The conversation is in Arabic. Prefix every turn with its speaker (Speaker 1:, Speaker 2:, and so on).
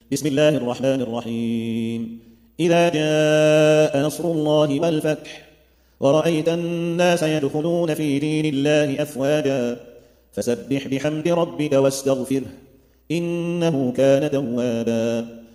Speaker 1: بسم الله الرحمن الرحيم إذا جاء نصر الله والفتح ورأيت الناس يدخلون في دين الله أفواجا فسبح بحمد ربك واستغفره إنه كان توابا